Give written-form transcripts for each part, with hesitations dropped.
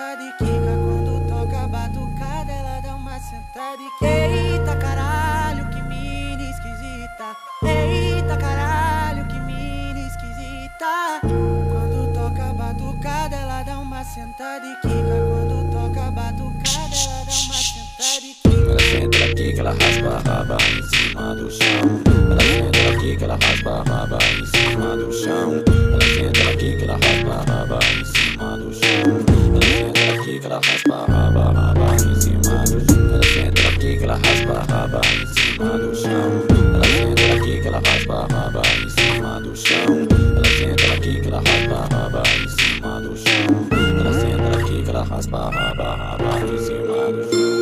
sentada e quica. Quando toca batucada, ela dá uma sentada e quica. Eita caralho, que mina esquisita. Eita caralho, que mina esquisita. Quando toca batucada, ela dá uma sentada e quica. Quando toca batucada, ela dá uma sentada e quica. Ela senta, ela quica, ela raspa a raba em cima do chão. Ela senta, ela quica, ela raspa a raba em cima do chão. Ela senta, ela quica, ela raspa a raba em cima do chão. Ela senta, ela quica, ela raspa a raba em cima do chão. Ela senta, ela quica, ela raspa a raba em cima do chão. Ela senta, ela quica, ela raspa a raba em cima do chão. Ela senta, ela quica, ela raspa a raba em cima do chão. Ela senta, ela quica, ela raspa a raba em cima do chão.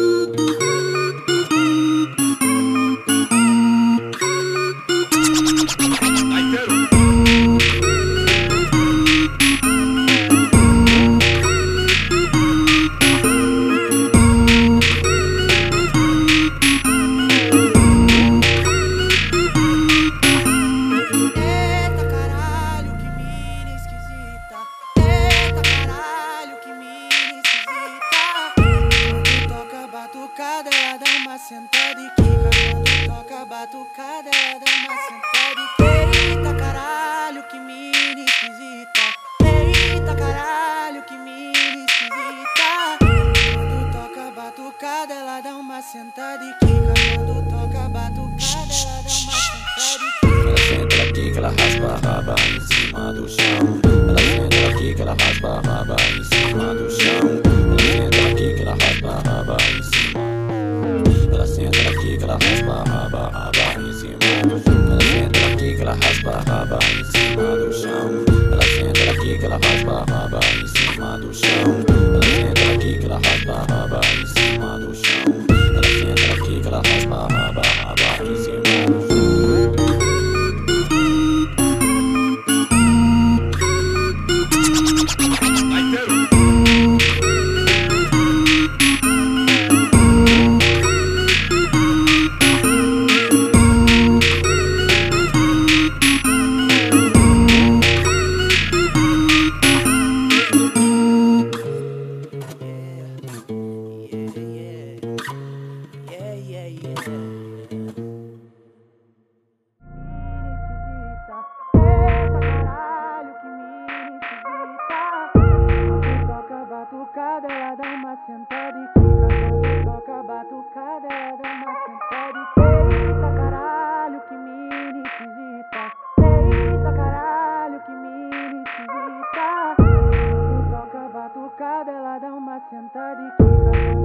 Ela dá uma sentada e quica. Quando toca batucada, ela dá uma sentada e quica. Eita caralho, que mina esquisita. Eita caralho, que mina esquisita. Quando toca batucada, ela dá uma sentada e quica. Quando toca batucada, ela dá uma sentada e quica. Ela senta, ela quica, ela raspa a raba em cima do chão. Ela senta, ela quica, ela raspa a raba em cima do chão. Ela senta, ela quica, ela raspa a raba em cima. Ela senta, ela quica, ela raspa a raba em cima do chão. Ela senta, ela quica, ela raspa a raba em cima do chão. Ela senta, ela quica, ela raspa a raba em cima do chão. Ela senta, ela quica, ela raspa a raba em cima do chão. Ela senta, ela quica, ela raspa a raba em cima do chão. Ela dá uma sentada e quica. Quando toca batucada, ela dá uma sentada e quica. Eita caralho, que mina esquisita. Eita caralho, que mina esquisita. Quando toca batucada, ela dá uma sentada e quica.